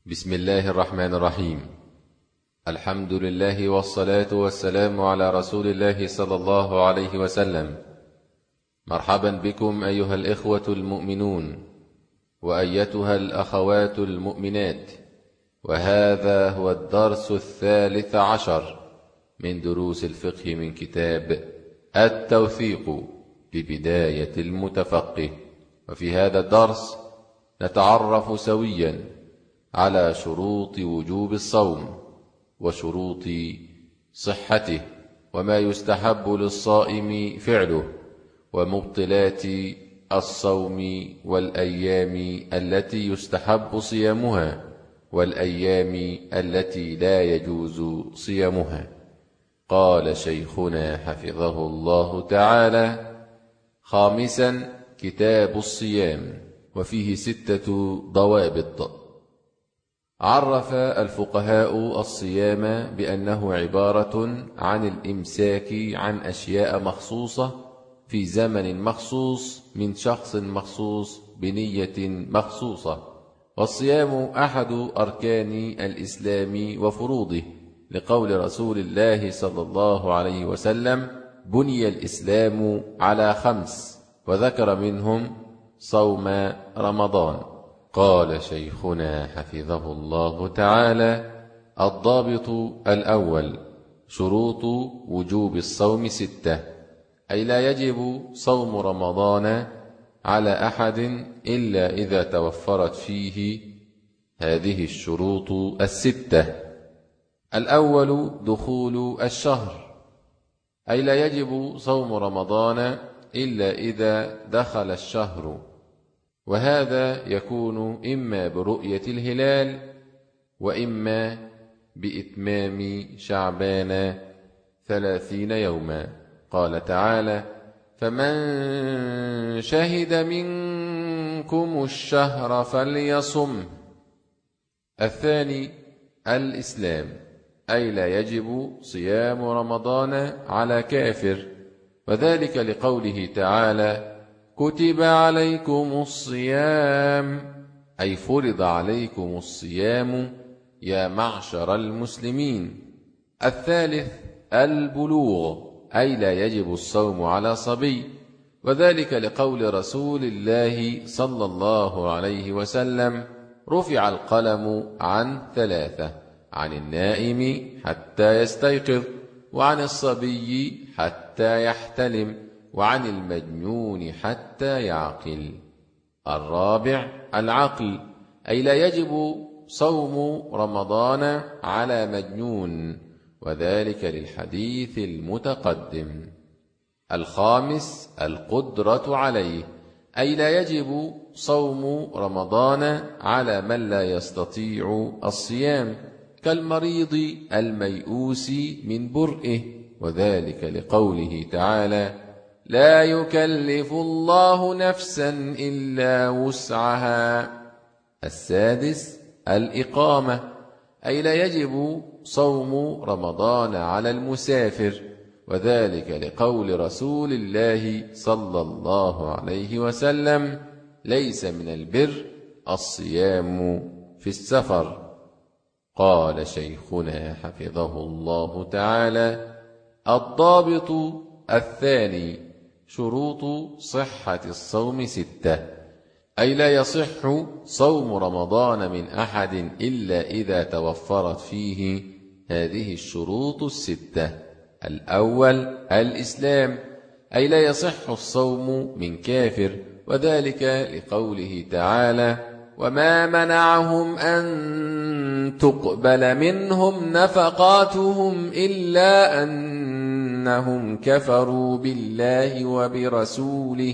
بسم الله الرحمن الرحيم. الحمد لله والصلاة والسلام على رسول الله صلى الله عليه وسلم. مرحبا بكم أيها الإخوة المؤمنون وأيتها الأخوات المؤمنات، وهذا هو الدرس 13 من دروس الفقه من كتاب التوثيق لبداية المتفقه. وفي هذا الدرس نتعرف سويا على شروط وجوب الصوم وشروط صحته، وما يستحب للصائم فعله، ومبطلات الصوم، والأيام التي يستحب صيامها والأيام التي لا يجوز صيامها. قال شيخنا حفظه الله تعالى: خامسا، كتاب الصيام، وفيه 6 ضوابط. عرف الفقهاء الصيام بأنه عبارة عن الإمساك عن أشياء مخصوصة في زمن مخصوص من شخص مخصوص بنية مخصوصة. والصيام أحد أركان الإسلام وفروضه، لقول رسول الله صلى الله عليه وسلم: بني الإسلام على 5، وذكر منهم صوم رمضان. قال شيخنا حفظه الله تعالى: الضابط الأول: شروط وجوب الصوم 6، أي لا يجب صوم رمضان على أحد إلا إذا توفرت فيه هذه الشروط 6. الأول: دخول الشهر، أي لا يجب صوم رمضان إلا إذا دخل الشهر، وهذا يكون إما برؤية الهلال وإما بإتمام شعبان 30 يوما. قال تعالى: فمن شهد منكم الشهر فليصم. الثاني: الإسلام، أي لا يجب صيام رمضان على كافر، وذلك لقوله تعالى: كتب عليكم الصيام، أي فرض عليكم الصيام يا معشر المسلمين. الثالث: البلوغ، أي لا يجب الصوم على صبي، وذلك لقول رسول الله صلى الله عليه وسلم: رفع القلم عن 3، عن النائم حتى يستيقظ، وعن الصبي حتى يحتلم، وعن المجنون حتى يعقل. الرابع: العقل، أي لا يجب صوم رمضان على مجنون، وذلك للحديث المتقدم. الخامس: القدرة عليه، أي لا يجب صوم رمضان على من لا يستطيع الصيام، كالمريض الميؤوس من برئه، وذلك لقوله تعالى: لا يكلف الله نفسا إلا وسعها. السادس: الإقامة، أي لا يجب صوم رمضان على المسافر، وذلك لقول رسول الله صلى الله عليه وسلم: ليس من البر الصيام في السفر. قال شيخنا حفظه الله تعالى: الضابط الثاني: شروط صحة الصوم 6، أي لا يصح صوم رمضان من أحد إلا إذا توفرت فيه هذه الشروط 6. الأول: الإسلام، أي لا يصح الصوم من كافر، وذلك لقوله تعالى: وما منعهم أن تقبل منهم نفقاتهم إلا أنهم كفروا بالله وبرسوله.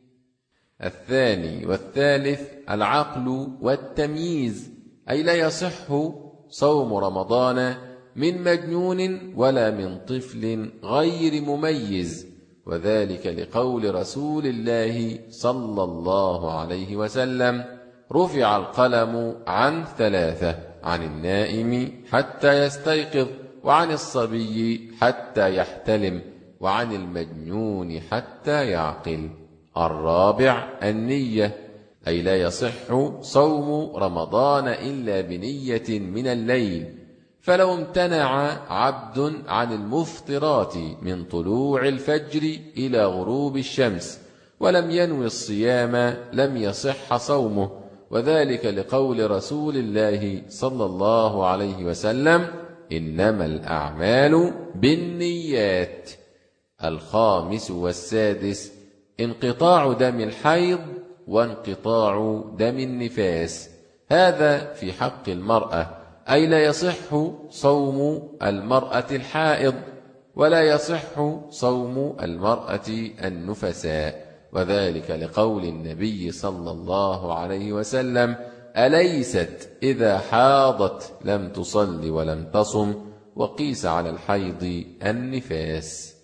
الثاني والثالث: العقل والتمييز، أي لا يصح صوم رمضان من مجنون ولا من طفل غير مميز، وذلك لقول رسول الله صلى الله عليه وسلم: رفع القلم عن 3، عن النائم حتى يستيقظ، وعن الصبي حتى يحتلم، وعن المجنون حتى يعقل. الرابع: النية، أي لا يصح صوم رمضان إلا بنية من الليل. فلو امتنع عبد عن المفطرات من طلوع الفجر إلى غروب الشمس ولم ينوي الصيام لم يصح صومه، وذلك لقول رسول الله صلى الله عليه وسلم: إنما الأعمال بالنيات. الخامس والسادس: انقطاع دم الحيض وانقطاع دم النفاس. هذا في حق المرأة، أي لا يصح صوم المرأة الحائض ولا يصح صوم المرأة النفساء، وذلك لقول النبي صلى الله عليه وسلم: أليست إذا حاضت لم تصل ولم تصم، وقيس على الحيض النفاس.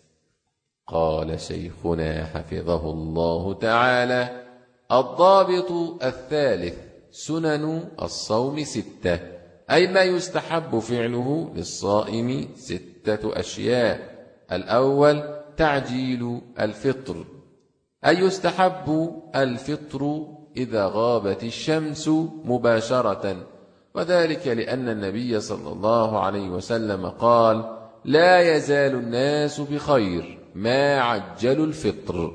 قال شيخنا حفظه الله تعالى: الضابط الثالث: سنن الصوم 6، أي ما يستحب فعله للصائم 6 أشياء. الأول: تعجيل الفطر، أي يستحب الفطر إذا غابت الشمس مباشرة، وذلك لأن النبي صلى الله عليه وسلم قال: لا يزال الناس بخير ما عجلوا الفطر.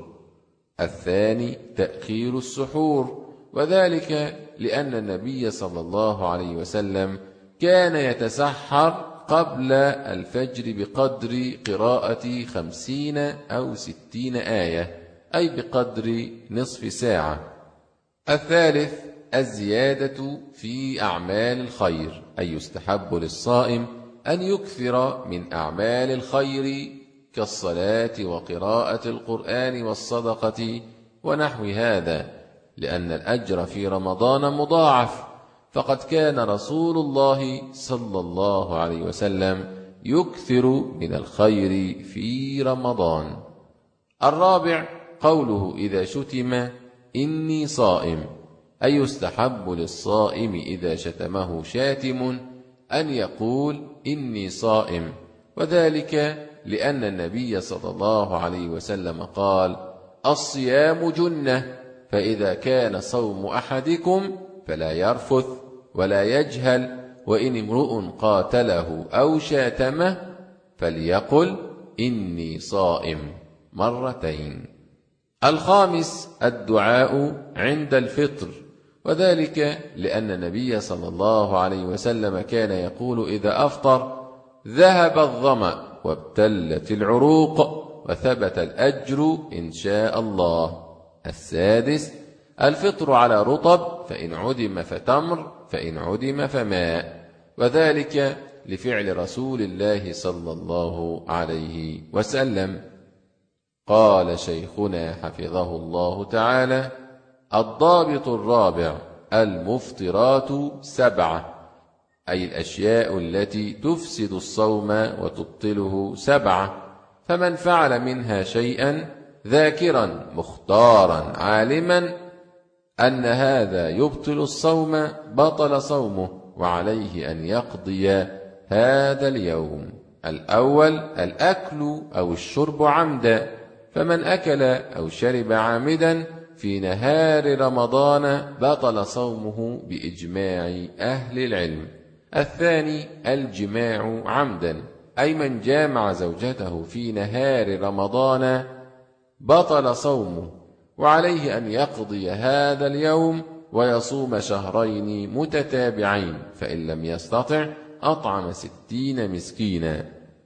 الثاني: تأخير السحور، وذلك لأن النبي صلى الله عليه وسلم كان يتسحر قبل الفجر بقدر قراءة 50 أو 60 آية، أي بقدر نصف ساعة. الثالث: الزيادة في أعمال الخير، أي يستحب للصائم أن يكثر من أعمال الخير كالصلاة وقراءة القرآن والصدقة ونحو هذا، لأن الأجر في رمضان مضاعف، فقد كان رسول الله صلى الله عليه وسلم يكثر من الخير في رمضان. الرابع: قوله إذا شتم: إني صائم، أي يستحب للصائم إذا شتمه شاتم أن يقول: إني صائم، وذلك لأن النبي صلى الله عليه وسلم قال: الصيام جنة، فإذا كان صوم أحدكم فلا يرفث ولا يجهل، وإن امرؤ قاتله أو شاتمه فليقل: إني صائم 2. الخامس: الدعاء عند الفطر، وذلك لأن النبي صلى الله عليه وسلم كان يقول إذا أفطر: ذهب الظمأ وابتلت العروق وثبت الأجر إن شاء الله. السادس: الفطر على رطب، فإن عدم فتمر، فإن عدم فماء، وذلك لفعل رسول الله صلى الله عليه وسلم. قال شيخنا حفظه الله تعالى: الضابط الرابع: المفطرات 7، أي الأشياء التي تفسد الصوم وتبطله 7، فمن فعل منها شيئا ذاكرا مختارا عالما أن هذا يبطل الصوم بطل صومه، وعليه أن يقضي هذا اليوم. الأول: الأكل أو الشرب عمدا، فمن أكل أو شرب عامدا في نهار رمضان بطل صومه بإجماع أهل العلم. الثاني: الجماع عمدا، أي من جامع زوجته في نهار رمضان بطل صومه، وعليه أن يقضي هذا اليوم ويصوم 2 متتابعين، فإن لم يستطع أطعم 60 مسكينا.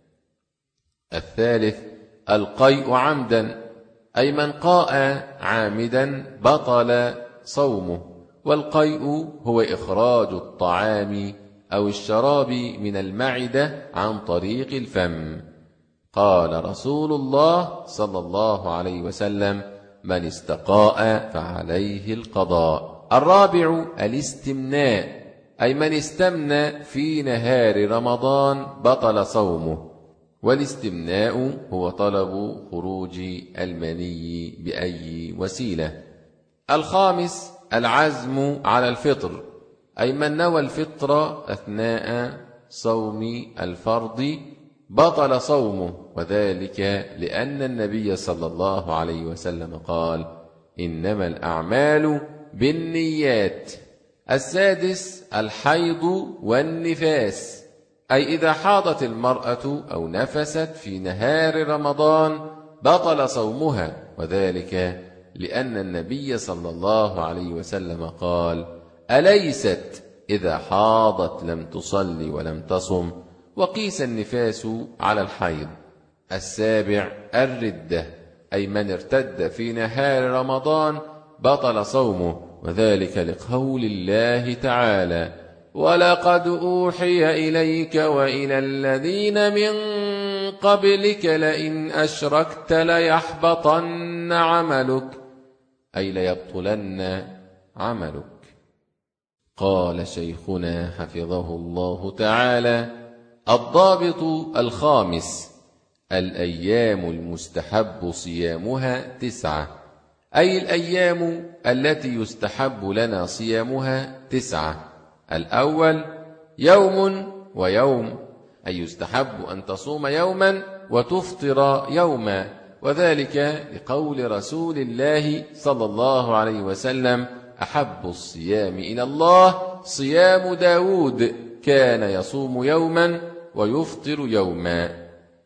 الثالث: القيء عمدا، أي من قاء عامدا بطل صومه، والقيء هو إخراج الطعام أو الشراب من المعدة عن طريق الفم. قال رسول الله صلى الله عليه وسلم: من استقاء فعليه القضاء. الرابع: الاستمناء، أي من استمنى في نهار رمضان بطل صومه، والاستمناء هو طلب خروج المني بأي وسيلة. الخامس: العزم على الفطر، أي من نوى الفطر أثناء صوم الفرض بطل صومه، وذلك لأن النبي صلى الله عليه وسلم قال: إنما الأعمال بالنيات. السادس الحيض والنفاس، أي إذا حاضت المرأة أو نفست في نهار رمضان بطل صومها، وذلك لأن النبي صلى الله عليه وسلم قال: أليست إذا حاضت لم تصلي ولم تصم؟ وقيس النفاس على الحيض. السابع الردة، أي من ارتد في نهار رمضان بطل صومه، وذلك لقول الله تعالى: ولقد أوحي إليك وإلى الذين من قبلك لئن أشركت ليحبطن عملك، أي ليبطلن عملك. قال شيخنا حفظه الله تعالى: الضابط الخامس: الأيام المستحب صيامها 9، أي الأيام التي يستحب لنا صيامها 9. الأول يوم ويوم، أي يستحب أن تصوم يوما وتفطر يوما، وذلك لقول رسول الله صلى الله عليه وسلم: أحب الصيام إلى الله صيام داود، كان يصوم يوما ويفطر يوما.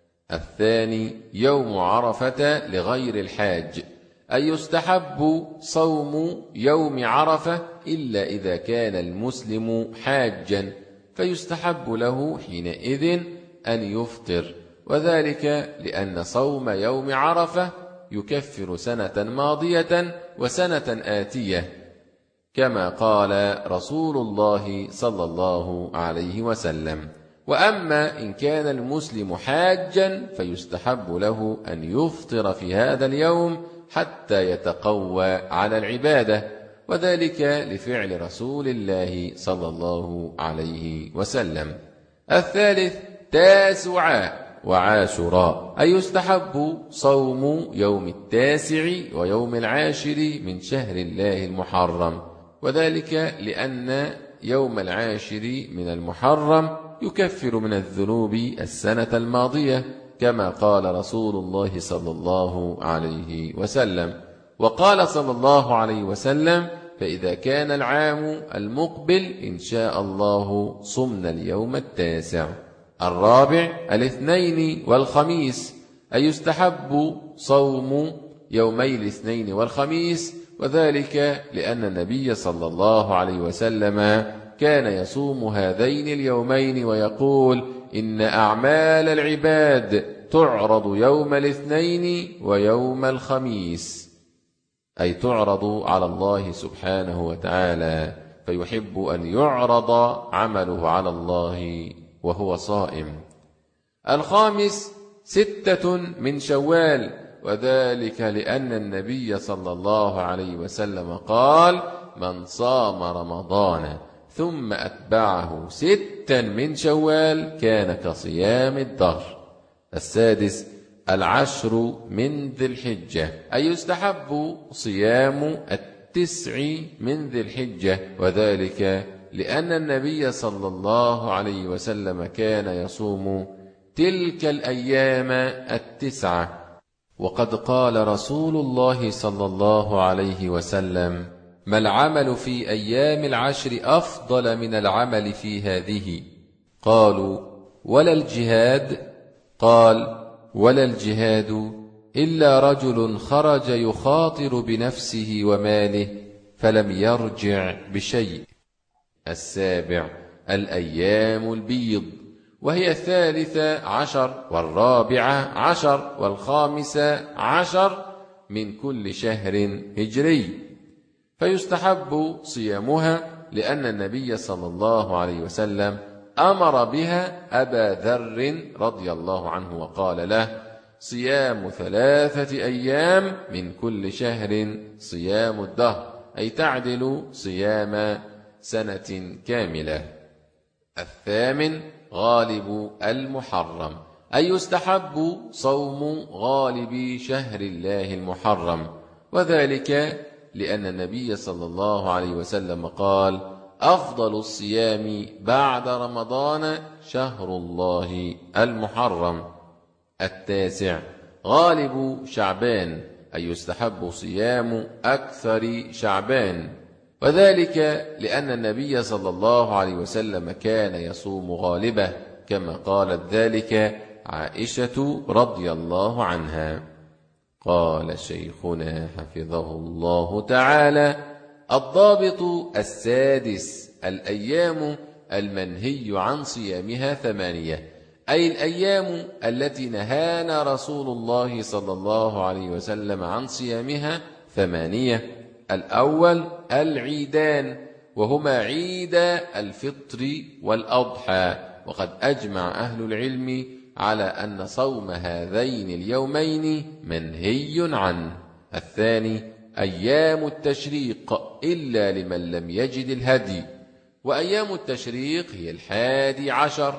الثاني يوم عرفة لغير الحاج، أي يستحب صوم يوم عرفة إلا إذا كان المسلم حاجا، فيستحب له حينئذ أن يفطر، وذلك لأن صوم يوم عرفة يكفر سنة ماضية وسنة آتية، كما قال رسول الله صلى الله عليه وسلم. وأما إن كان المسلم حاجا فيستحب له أن يفطر في هذا اليوم حتى يتقوى على العبادة، وذلك لفعل رسول الله صلى الله عليه وسلم. الثالث تاسعاء وعاشوراء، أي يستحب صوم يوم 9 ويوم 10 من شهر الله المحرم، وذلك لأن يوم 10 من المحرم يكفر من الذنوب السنة الماضية، كما قال رسول الله صلى الله عليه وسلم. وقال صلى الله عليه وسلم: فإذا كان العام المقبل إن شاء الله صمنا اليوم 9. الرابع الاثنين والخميس، أي يستحب صوم يومي الاثنين والخميس، وذلك لأن النبي صلى الله عليه وسلم كان يصوم هذين اليومين ويقول: إن أعمال العباد تعرض يوم الاثنين ويوم الخميس، أي تعرض على الله سبحانه وتعالى، فيحب أن يعرض عمله على الله وهو صائم. الخامس 6 من شوال، وذلك لأن النبي صلى الله عليه وسلم قال: من صام رمضان ثم أتبعه 6 من شوال كان كصيام الدهر. السادس 10 من ذي الحجة، أي يستحب صيام 9 من ذي الحجة، وذلك لأن النبي صلى الله عليه وسلم كان يصوم تلك الأيام 9. وقد قال رسول الله صلى الله عليه وسلم: ما العمل في أيام 10 أفضل من العمل في هذه؟ قالوا: ولا الجهاد؟ قال: ولا الجهاد إلا رجل خرج يخاطر بنفسه وماله فلم يرجع بشيء. السابع الأيام البيض، وهي 13 و14 و15 من كل شهر هجري، فيستحب صيامها لأن النبي صلى الله عليه وسلم أمر بها أبا ذر رضي الله عنه وقال له: صيام 3 أيام من كل شهر صيام الدهر، أي تعدل صيام سنة كاملة. الثامن غالب المحرم، أي يستحب صوم غالب شهر الله المحرم، وذلك لأن النبي صلى الله عليه وسلم قال: أفضل الصيام بعد رمضان شهر الله المحرم. التاسع غالب شعبان، أي يستحب صيام أكثر شعبان، وذلك لأن النبي صلى الله عليه وسلم كان يصوم غالبه، كما قالت ذلك عائشة رضي الله عنها. قال شيخنا حفظه الله تعالى: الضابط السادس: الأيام المنهي عن صيامها 8، أي الأيام التي نهانا رسول الله صلى الله عليه وسلم عن صيامها 8. الأول العيدان، وهما عيد الفطر والأضحى، وقد أجمع أهل العلم على أن صوم هذين اليومين منهي عنه. الثاني أيام التشريق إلا لمن لم يجد الهدي، وأيام التشريق هي 11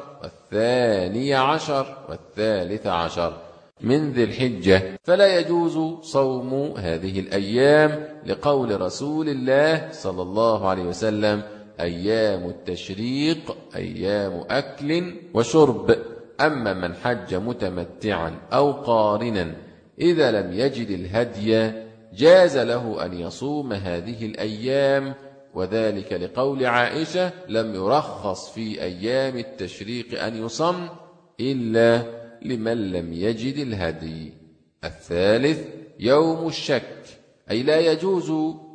و12 و13 من ذي الحجة، فلا يجوز صوم هذه الأيام لقول رسول الله صلى الله عليه وسلم: أيام التشريق أيام أكل وشرب. أما من حج متمتعا أو قارنا إذا لم يجد الهدي جاز له أن يصوم هذه الأيام، وذلك لقول عائشة: لم يرخص في أيام التشريق أن يصم إلا لمن لم يجد الهدي. الثالث يوم الشك، أي لا يجوز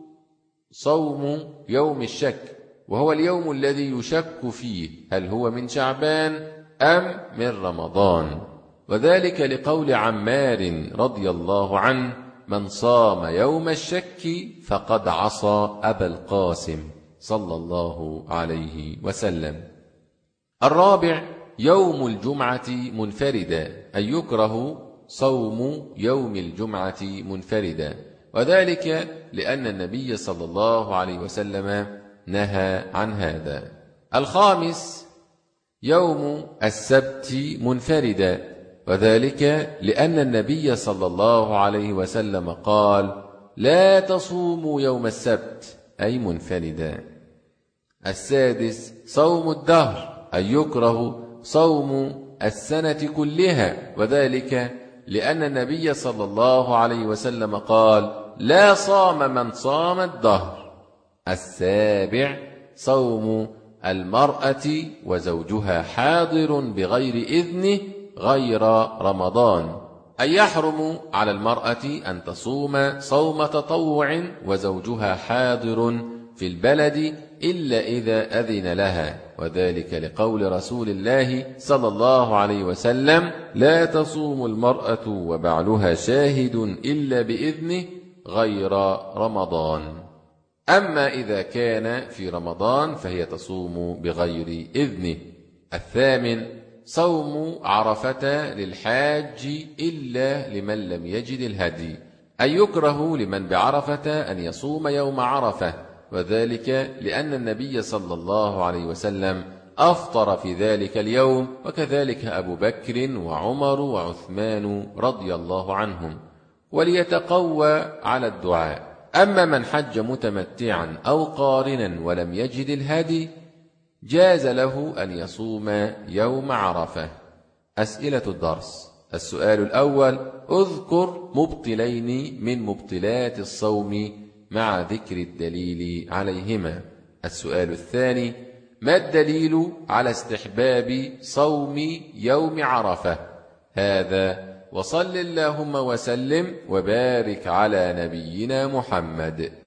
صوم يوم الشك، وهو اليوم الذي يشك فيه هل هو من شعبان أم من رمضان، وذلك لقول عمار رضي الله عنه: من صام يوم الشك فقد عصى أبا القاسم صلى الله عليه وسلم. الرابع يوم الجمعة منفردا، أي يكره صوم يوم الجمعة منفردا، وذلك لأن النبي صلى الله عليه وسلم نهى عن هذا. الخامس يوم السبت منفردا، وذلك لأن النبي صلى الله عليه وسلم قال: لا تصوموا يوم السبت، أي منفردا. السادس صوم الدهر، أي يكره صوم السنة كلها، وذلك لأن النبي صلى الله عليه وسلم قال: لا صام من صام الدهر. السابع صوم المرأة وزوجها حاضر بغير إذنه غير رمضان، أي يحرم على المرأة أن تصوم صوم تطوع وزوجها حاضر في البلد إلا إذا أذن لها، وذلك لقول رسول الله صلى الله عليه وسلم: لا تصوم المرأة وبعلها شاهد إلا بإذنه غير رمضان. أما إذا كان في رمضان فهي تصوم بغير إذنه. الثامن صوم عرفة للحاج إلا لمن لم يجد الهدي، أي يكره لمن بعرفة أن يصوم يوم عرفة، وذلك لأن النبي صلى الله عليه وسلم أفطر في ذلك اليوم، وكذلك أبو بكر وعمر وعثمان رضي الله عنهم، وليتقوى على الدعاء. أما من حج متمتعا أو قارنا ولم يجد الهدي جاز له أن يصوم يوم عرفة. أسئلة الدرس: السؤال الأول: اذكر مبطلين من مبطلات الصوم مع ذكر الدليل عليهما. السؤال الثاني: ما الدليل على استحباب صوم يوم عرفة؟ هذا، وصل اللهم وسلم وبارك على نبينا محمد.